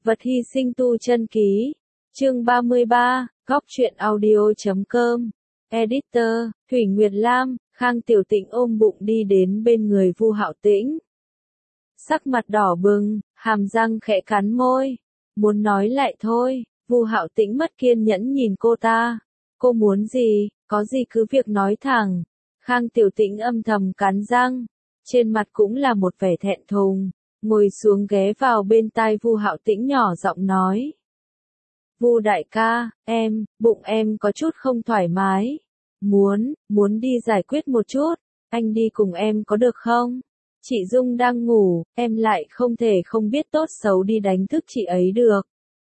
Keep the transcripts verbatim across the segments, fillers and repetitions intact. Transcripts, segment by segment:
Vật hy sinh tu chân ký. Chương ba mươi ba, góc truyện audio chấm com. Editor, Thủy Nguyệt Lam. Khang Tiểu Tĩnh ôm bụng đi đến bên người Vu Hạo Tĩnh. Sắc mặt đỏ bừng, hàm răng khẽ cắn môi. Muốn nói lại thôi, Vu Hạo Tĩnh mất kiên nhẫn nhìn cô ta. Cô muốn gì, có gì cứ việc nói thẳng. Khang Tiểu Tĩnh âm thầm cắn răng. Trên mặt cũng là một vẻ thẹn thùng. Ngồi xuống ghé vào bên tai Vu Hạo Tĩnh nhỏ giọng nói. Vu đại ca, em, bụng em có chút không thoải mái. Muốn, muốn đi giải quyết một chút, anh đi cùng em có được không? Chị Dung đang ngủ, em lại không thể không biết tốt xấu đi đánh thức chị ấy được.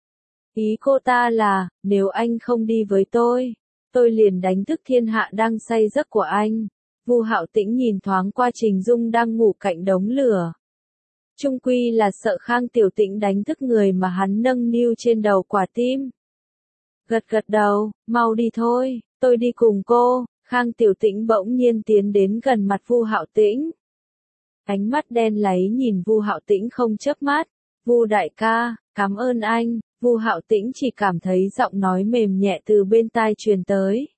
Ý cô ta là, nếu anh không đi với tôi, tôi liền đánh thức thiên hạ đang say giấc của anh. Vu Hạo Tĩnh nhìn thoáng qua Trình Dung đang ngủ cạnh đống lửa. Chung quy là sợ Khang Tiểu Tĩnh đánh thức người mà hắn nâng niu trên đầu quả tim. Gật gật đầu, mau đi thôi, tôi đi cùng cô. Khang Tiểu Tĩnh bỗng nhiên tiến đến gần mặt Vu Hạo Tĩnh. Ánh mắt đen láy nhìn Vu Hạo Tĩnh không chớp mắt. Vu đại ca, cảm ơn anh. Vu Hạo Tĩnh chỉ cảm thấy giọng nói mềm nhẹ từ bên tai truyền tới.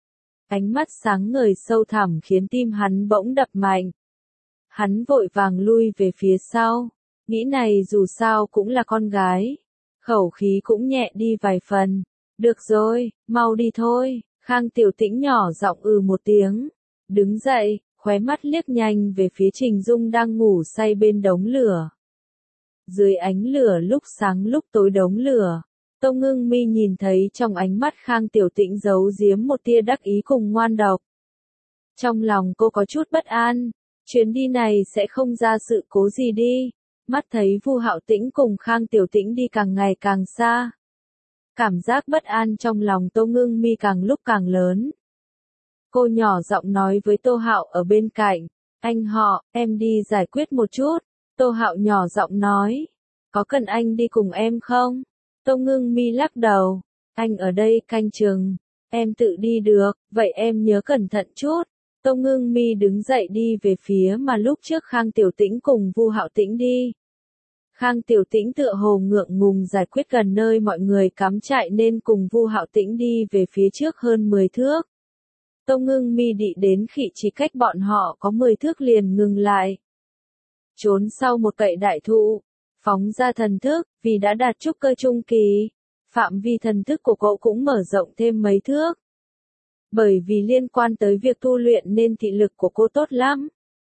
Ánh mắt sáng ngời sâu thẳm khiến tim hắn bỗng đập mạnh. Hắn vội vàng lui về phía sau, nghĩ này dù sao cũng là con gái. Khẩu khí cũng nhẹ đi vài phần. Được rồi, mau đi thôi. Khang Tiểu Tĩnh nhỏ giọng ừ một tiếng. Đứng dậy, khóe mắt liếc nhanh về phía Trình Dung đang ngủ say bên đống lửa. Dưới ánh lửa lúc sáng lúc tối đống lửa, Tông Ngưng Mi nhìn thấy trong ánh mắt Khang Tiểu Tĩnh giấu giếm một tia đắc ý cùng ngoan độc. Trong lòng cô có chút bất an. Chuyến đi này sẽ không ra sự cố gì đi. Mắt thấy Vu Hạo Tĩnh cùng Khang Tiểu Tĩnh đi càng ngày càng xa. Cảm giác bất an trong lòng Tô Ngưng Mi càng lúc càng lớn. Cô nhỏ giọng nói với Tô Hạo ở bên cạnh. Anh họ, em đi giải quyết một chút. Tô Hạo nhỏ giọng nói. Có cần anh đi cùng em không? Tô Ngưng Mi lắc đầu. Anh ở đây canh chừng. Em tự đi được, vậy em nhớ cẩn thận chút. Tô Ngưng Mi đứng dậy đi về phía mà lúc trước Khang Tiểu Tĩnh cùng Vu Hạo Tĩnh đi. Khang Tiểu Tĩnh tựa hồ ngượng ngùng giải quyết gần nơi mọi người cắm trại nên cùng Vu Hạo Tĩnh đi về phía trước hơn mười thước. Tô Ngưng Mi đi đến khi chỉ cách bọn họ có mười thước liền ngừng lại. Trốn sau một cậy đại thụ, phóng ra thần thức, vì đã đạt trúc cơ trung kỳ. Phạm vi thần thức của cậu cũng mở rộng thêm mấy thước. Bởi vì liên quan tới việc tu luyện nên thị lực của cô tốt lắm.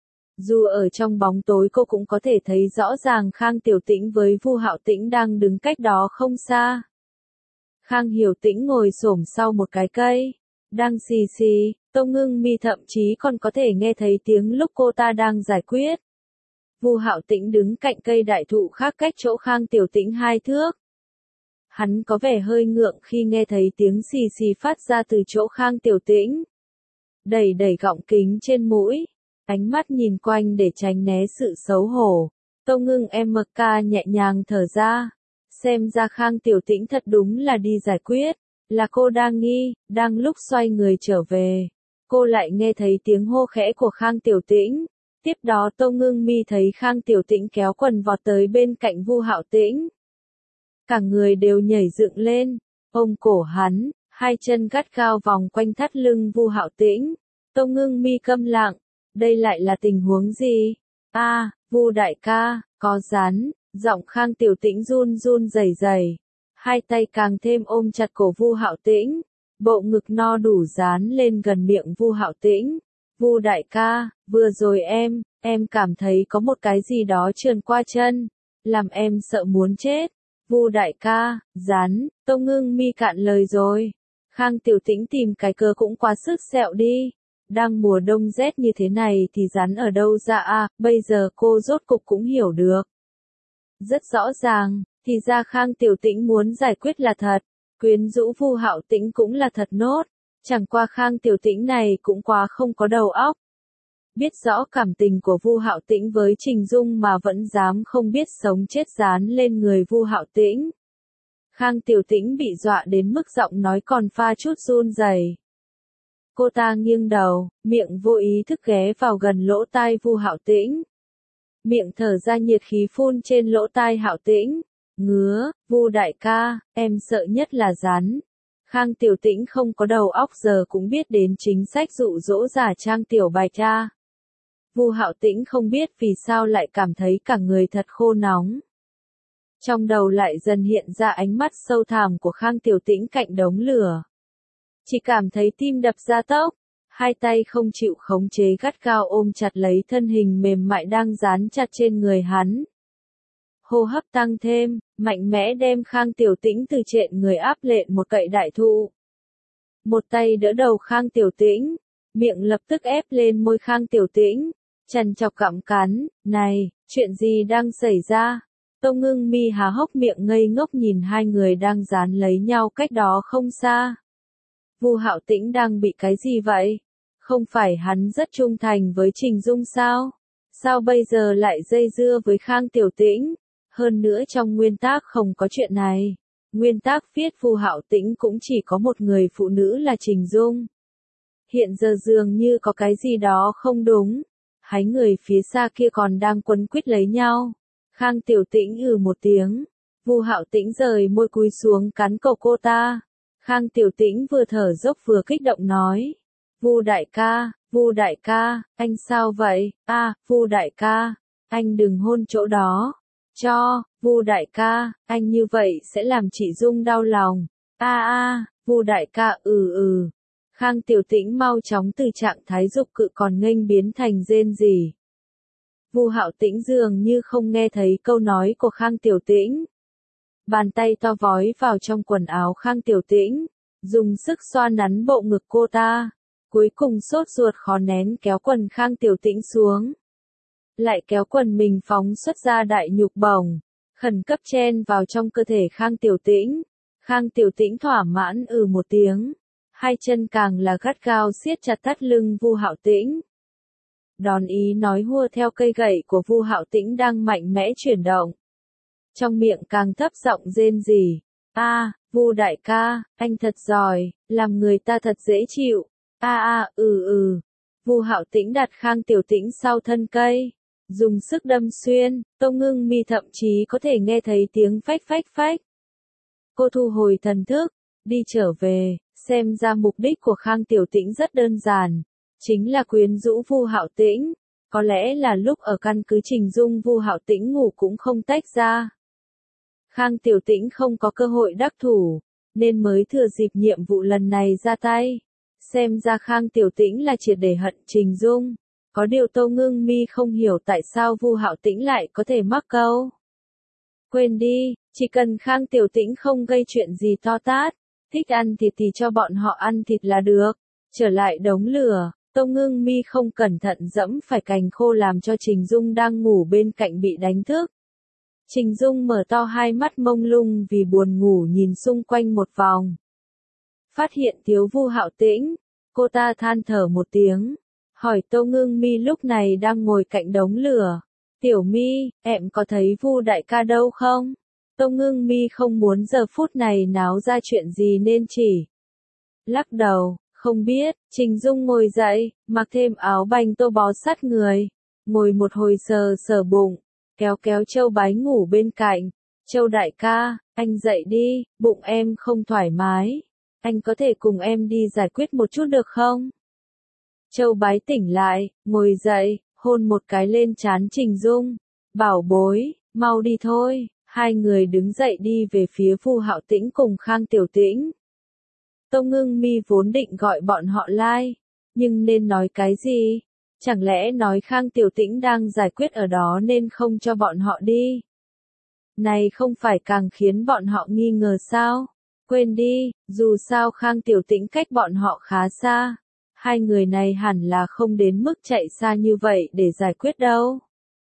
Dù ở trong bóng tối cô cũng có thể thấy rõ ràng Khang Tiểu Tĩnh với Vu Hạo Tĩnh đang đứng cách đó không xa. Khang Hiểu Tĩnh ngồi xổm sau một cái cây, đang xì xì, Tô Ngưng Mi thậm chí còn có thể nghe thấy tiếng lúc cô ta đang giải quyết. Vu Hạo Tĩnh đứng cạnh cây đại thụ khác cách chỗ Khang Tiểu Tĩnh hai thước. Hắn có vẻ hơi ngượng khi nghe thấy tiếng xì xì phát ra từ chỗ Khang Tiểu Tĩnh. Đẩy đẩy gọng kính trên mũi, ánh mắt nhìn quanh để tránh né sự xấu hổ. Tô Ngưng em mờ ca nhẹ nhàng thở ra. Xem ra Khang Tiểu Tĩnh thật đúng là đi giải quyết. Là cô đang nghi, đang lúc xoay người trở về. Cô lại nghe thấy tiếng hô khẽ của Khang Tiểu Tĩnh. Tiếp đó Tô Ngưng Mi thấy Khang Tiểu Tĩnh kéo quần vọt tới bên cạnh Vu Hạo Tĩnh. Cả người đều nhảy dựng lên, ôm cổ hắn, hai chân gắt gao vòng quanh thắt lưng Vu Hạo Tĩnh. Tô Ngưng Mi câm lặng, đây lại là tình huống gì? A, à, Vu đại ca, có rắn. Giọng Khang Tiểu Tĩnh run run rẩy rẩy, hai tay càng thêm ôm chặt cổ Vu Hạo Tĩnh, bộ ngực no đủ dán lên gần miệng Vu Hạo Tĩnh. Vu đại ca, vừa rồi em, em cảm thấy có một cái gì đó trườn qua chân, làm em sợ muốn chết. Vu đại ca, rắn. Tô Ngưng Mi cạn lời rồi. Khang Tiểu Tĩnh tìm cái cớ cũng quá sức sẹo đi. Đang mùa đông rét như thế này thì rắn ở đâu ra à, bây giờ cô rốt cục cũng hiểu được. Rất rõ ràng, thì ra Khang Tiểu Tĩnh muốn giải quyết là thật, quyến rũ Vu Hạo Tĩnh cũng là thật nốt, chẳng qua Khang Tiểu Tĩnh này cũng quá không có đầu óc. Biết rõ cảm tình của Vu Hạo Tĩnh với Trình Dung mà vẫn dám không biết sống chết dán lên người Vu Hạo Tĩnh. Khang Tiểu Tĩnh bị dọa đến mức giọng nói còn pha chút run rẩy. Cô ta nghiêng đầu, miệng vô ý thức ghé vào gần lỗ tai Vu Hạo Tĩnh. Miệng thở ra nhiệt khí phun trên lỗ tai Hạo Tĩnh, ngứa, Vu đại ca, em sợ nhất là rắn. Khang Tiểu Tĩnh không có đầu óc giờ cũng biết đến chính sách dụ dỗ giả trang Tiểu Bạch cha. Vu Hạo Tĩnh không biết vì sao lại cảm thấy cả người thật khô nóng. Trong đầu lại dần hiện ra ánh mắt sâu thẳm của Khang Tiểu Tĩnh cạnh đống lửa. Chỉ cảm thấy tim đập ra tốc, hai tay không chịu khống chế gắt gao ôm chặt lấy thân hình mềm mại đang dán chặt trên người hắn. Hô hấp tăng thêm, mạnh mẽ đem Khang Tiểu Tĩnh từ trện người áp lên một cậy đại thụ. Một tay đỡ đầu Khang Tiểu Tĩnh, miệng lập tức ép lên môi Khang Tiểu Tĩnh, chằn chọc gặm cắn, này, chuyện gì đang xảy ra? Tông Ngưng Mi há hốc miệng ngây ngốc nhìn hai người đang dán lấy nhau cách đó không xa. Vu Hạo Tĩnh đang bị cái gì vậy? Không phải hắn rất trung thành với Trình Dung sao? Sao bây giờ lại dây dưa với Khang Tiểu Tĩnh? Hơn nữa trong nguyên tác không có chuyện này. Nguyên tác viết Vu Hạo Tĩnh cũng chỉ có một người phụ nữ là Trình Dung. Hiện giờ dường như có cái gì đó không đúng. Hai người phía xa kia còn đang quấn quýt lấy nhau. Khang Tiểu Tĩnh ừ một tiếng. Vu Hạo Tĩnh rời môi cúi xuống cắn cổ cô ta. Khang Tiểu Tĩnh vừa thở dốc vừa kích động nói. Vu đại ca, Vu đại ca, anh sao vậy? A, à, Vu đại ca, anh đừng hôn chỗ đó. Cho, Vu đại ca, anh như vậy sẽ làm chị Dung đau lòng. A à, a, à, Vu đại ca ừ ừ. Khang Tiểu Tĩnh mau chóng từ trạng thái dục cự còn nghênh biến thành rên rỉ. Vu Hạo Tĩnh dường như không nghe thấy câu nói của Khang Tiểu Tĩnh. Bàn tay to vói vào trong quần áo Khang Tiểu Tĩnh, dùng sức xoa nắn bộ ngực cô ta, cuối cùng sốt ruột khó nén kéo quần Khang Tiểu Tĩnh xuống. Lại kéo quần mình phóng xuất ra đại nhục bổng, khẩn cấp chen vào trong cơ thể Khang Tiểu Tĩnh. Khang Tiểu Tĩnh thỏa mãn ừ một tiếng, hai chân càng là gắt gao siết chặt thắt lưng Vu Hạo Tĩnh. Đòn ý nói hùa theo cây gậy của Vu Hạo Tĩnh đang mạnh mẽ chuyển động. Trong miệng càng thấp giọng rên rỉ. A, à, Vu đại ca, anh thật giỏi, làm người ta thật dễ chịu. A à, a, à, ừ ừ. Vu Hạo Tĩnh đặt Khang Tiểu Tĩnh sau thân cây, dùng sức đâm xuyên, Tông Ngưng Mi thậm chí có thể nghe thấy tiếng phách phách phách. Cô thu hồi thần thức, đi trở về, xem ra mục đích của Khang Tiểu Tĩnh rất đơn giản, chính là quyến rũ Vu Hạo Tĩnh. Có lẽ là lúc ở căn cứ Trình Dung Vu Hạo Tĩnh ngủ cũng không tách ra. Khang Tiểu Tĩnh không có cơ hội đắc thủ, nên mới thừa dịp nhiệm vụ lần này ra tay. Xem ra Khang Tiểu Tĩnh là triệt để hận Trình Dung. Có điều Tô Ngưng Mi không hiểu tại sao Vu Hạo Tĩnh lại có thể mắc câu. Quên đi, chỉ cần Khang Tiểu Tĩnh không gây chuyện gì to tát, thích ăn thịt thì cho bọn họ ăn thịt là được. Trở lại đống lửa, Tô Ngưng Mi không cẩn thận dẫm phải cành khô làm cho Trình Dung đang ngủ bên cạnh bị đánh thức. Trình Dung mở to hai mắt mông lung vì buồn ngủ nhìn xung quanh một vòng. Phát hiện thiếu Vu Hạo Tĩnh, cô ta than thở một tiếng, hỏi Tô Ngưng Mi lúc này đang ngồi cạnh đống lửa. Tiểu Mi, em có thấy Vu đại ca đâu không? Tô Ngưng Mi không muốn giờ phút này náo ra chuyện gì nên chỉ lắc đầu, không biết. Trình Dung ngồi dậy, mặc thêm áo banh tô bó sát người, ngồi một hồi sờ sờ bụng, kéo kéo Châu Bái ngủ bên cạnh. Châu đại ca, anh dậy đi, bụng em không thoải mái. Anh có thể cùng em đi giải quyết một chút được không? Châu Bái tỉnh lại, ngồi dậy, hôn một cái lên trán Trình Dung. Bảo bối, mau đi thôi. Hai người đứng dậy đi về phía Vu Hạo Tĩnh cùng Khang Tiểu Tĩnh. Tô Ngưng Mi vốn định gọi bọn họ lai, nhưng nên nói cái gì? Chẳng lẽ nói Khang Tiểu Tĩnh đang giải quyết ở đó nên không cho bọn họ đi? Này không phải càng khiến bọn họ nghi ngờ sao? Quên đi, dù sao Khang Tiểu Tĩnh cách bọn họ khá xa. Hai người này hẳn là không đến mức chạy xa như vậy để giải quyết đâu.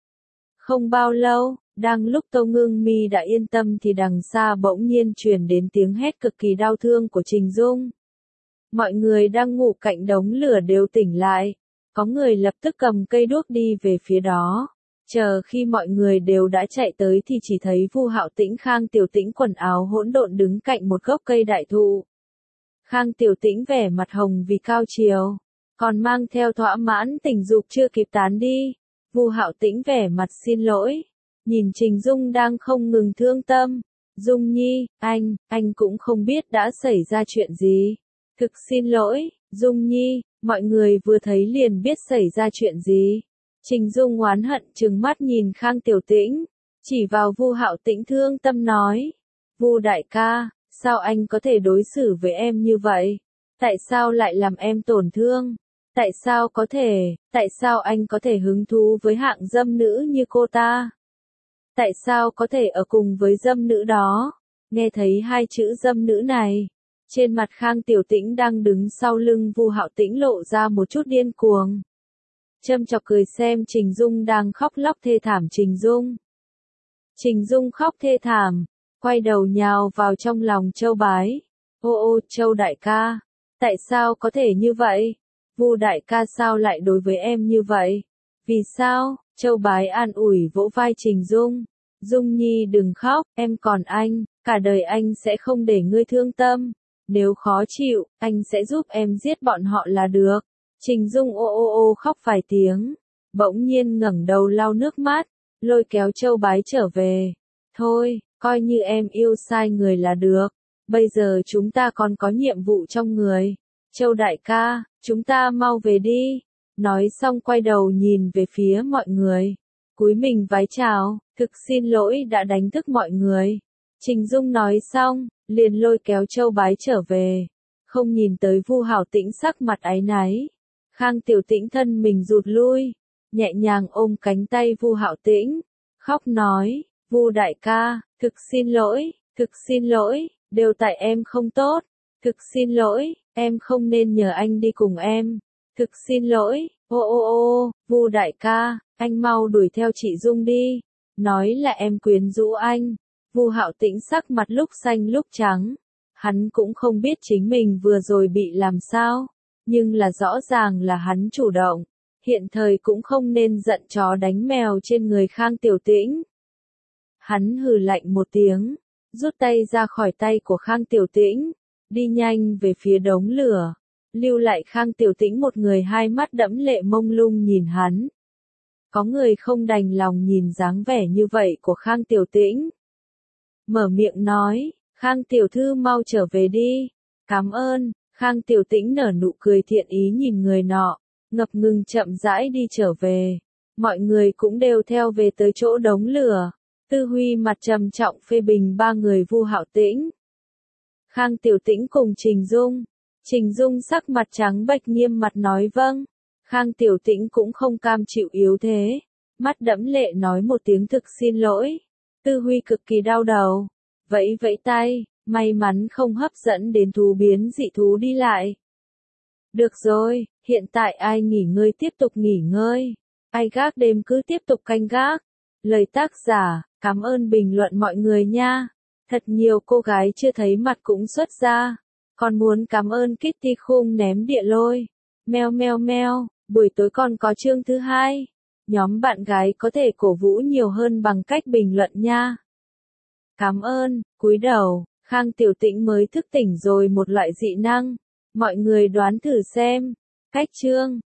Không bao lâu, đang lúc Tô Ngưng Mi đã yên tâm thì đằng xa bỗng nhiên truyền đến tiếng hét cực kỳ đau thương của Trình Dung. Mọi người đang ngủ cạnh đống lửa đều tỉnh lại. Có người lập tức cầm cây đuốc đi về phía đó. Chờ khi mọi người đều đã chạy tới thì chỉ thấy Vu Hạo Tĩnh Khang Tiểu Tĩnh quần áo hỗn độn đứng cạnh một gốc cây đại thụ. Khang Tiểu Tĩnh vẻ mặt hồng vì cao chiều, còn mang theo thỏa mãn tình dục chưa kịp tán đi. Vu Hạo Tĩnh vẻ mặt xin lỗi, nhìn Trình Dung đang không ngừng thương tâm. Dung Nhi, anh, anh cũng không biết đã xảy ra chuyện gì. Thực xin lỗi, Dung Nhi, mọi người vừa thấy liền biết xảy ra chuyện gì. Trình Dung oán hận trừng mắt nhìn Khang Tiểu Tĩnh, chỉ vào Vu Hạo Tĩnh thương tâm nói. Vu đại ca, sao anh có thể đối xử với em như vậy? Tại sao lại làm em tổn thương? Tại sao có thể, tại sao anh có thể hứng thú với hạng dâm nữ như cô ta? Tại sao có thể ở cùng với dâm nữ đó? Nghe thấy hai chữ dâm nữ này, trên mặt Khang Tiểu Tĩnh đang đứng sau lưng Vu Hạo Tĩnh lộ ra một chút điên cuồng. Châm chọc cười xem Trình Dung đang khóc lóc thê thảm. Trình Dung. Trình Dung khóc thê thảm, quay đầu nhào vào trong lòng Châu Bái. Ô ô, Châu đại ca, tại sao có thể như vậy? Vu đại ca sao lại đối với em như vậy? Vì sao? Châu Bái an ủi vỗ vai Trình Dung. Dung Nhi đừng khóc, em còn anh, cả đời anh sẽ không để ngươi thương tâm. Nếu khó chịu, anh sẽ giúp em giết bọn họ là được. Trình Dung ô ô ô khóc vài tiếng, bỗng nhiên ngẩng đầu lau nước mắt, lôi kéo Châu Bái trở về. Thôi, coi như em yêu sai người là được. Bây giờ chúng ta còn có nhiệm vụ trong người. Châu đại ca, chúng ta mau về đi. Nói xong quay đầu nhìn về phía mọi người. Cúi mình vái chào, thực xin lỗi đã đánh thức mọi người. Trình Dung nói xong, liền lôi kéo Châu Bái trở về. Không nhìn tới Vu Hạo Tĩnh sắc mặt áy náy. Khang Tiểu Tĩnh thân mình rụt lui, nhẹ nhàng ôm cánh tay Vu Hạo Tĩnh, khóc nói, Vu đại ca, thực xin lỗi, thực xin lỗi, đều tại em không tốt, thực xin lỗi, em không nên nhờ anh đi cùng em, thực xin lỗi, ô ô ô, Vu đại ca, anh mau đuổi theo chị Dung đi, nói là em quyến rũ anh. Vu Hạo Tĩnh sắc mặt lúc xanh lúc trắng, hắn cũng không biết chính mình vừa rồi bị làm sao. Nhưng là rõ ràng là hắn chủ động, hiện thời cũng không nên giận chó đánh mèo trên người Khang Tiểu Tĩnh. Hắn hừ lạnh một tiếng, rút tay ra khỏi tay của Khang Tiểu Tĩnh, đi nhanh về phía đống lửa, lưu lại Khang Tiểu Tĩnh một người hai mắt đẫm lệ mông lung nhìn hắn. Có người không đành lòng nhìn dáng vẻ như vậy của Khang Tiểu Tĩnh. Mở miệng nói, Khang Tiểu Thư mau trở về đi, cảm ơn. Khang Tiểu Tĩnh nở nụ cười thiện ý nhìn người nọ, ngập ngừng chậm rãi đi trở về. Mọi người cũng đều theo về tới chỗ đống lửa. Tư Huy mặt trầm trọng phê bình ba người Vu Hạo Tĩnh. Khang Tiểu Tĩnh cùng Trình Dung. Trình Dung sắc mặt trắng bệch nghiêm mặt nói vâng. Khang Tiểu Tĩnh cũng không cam chịu yếu thế. Mắt đẫm lệ nói một tiếng thực xin lỗi. Tư Huy cực kỳ đau đầu. Vẫy vẫy tay. May mắn không hấp dẫn đến thú biến dị thú đi lại. Được rồi, hiện tại ai nghỉ ngơi tiếp tục nghỉ ngơi. Ai gác đêm cứ tiếp tục canh gác. Lời tác giả, cảm ơn bình luận mọi người nha. Thật nhiều cô gái chưa thấy mặt cũng xuất ra. Còn muốn cảm ơn Kitty Khung ném địa lôi. Meo meo meo, buổi tối còn có chương thứ hai. Nhóm bạn gái có thể cổ vũ nhiều hơn bằng cách bình luận nha. Cảm ơn, cúi đầu. Khang Tiểu Tĩnh mới thức tỉnh rồi một loại dị năng. Mọi người đoán thử xem. Cách chương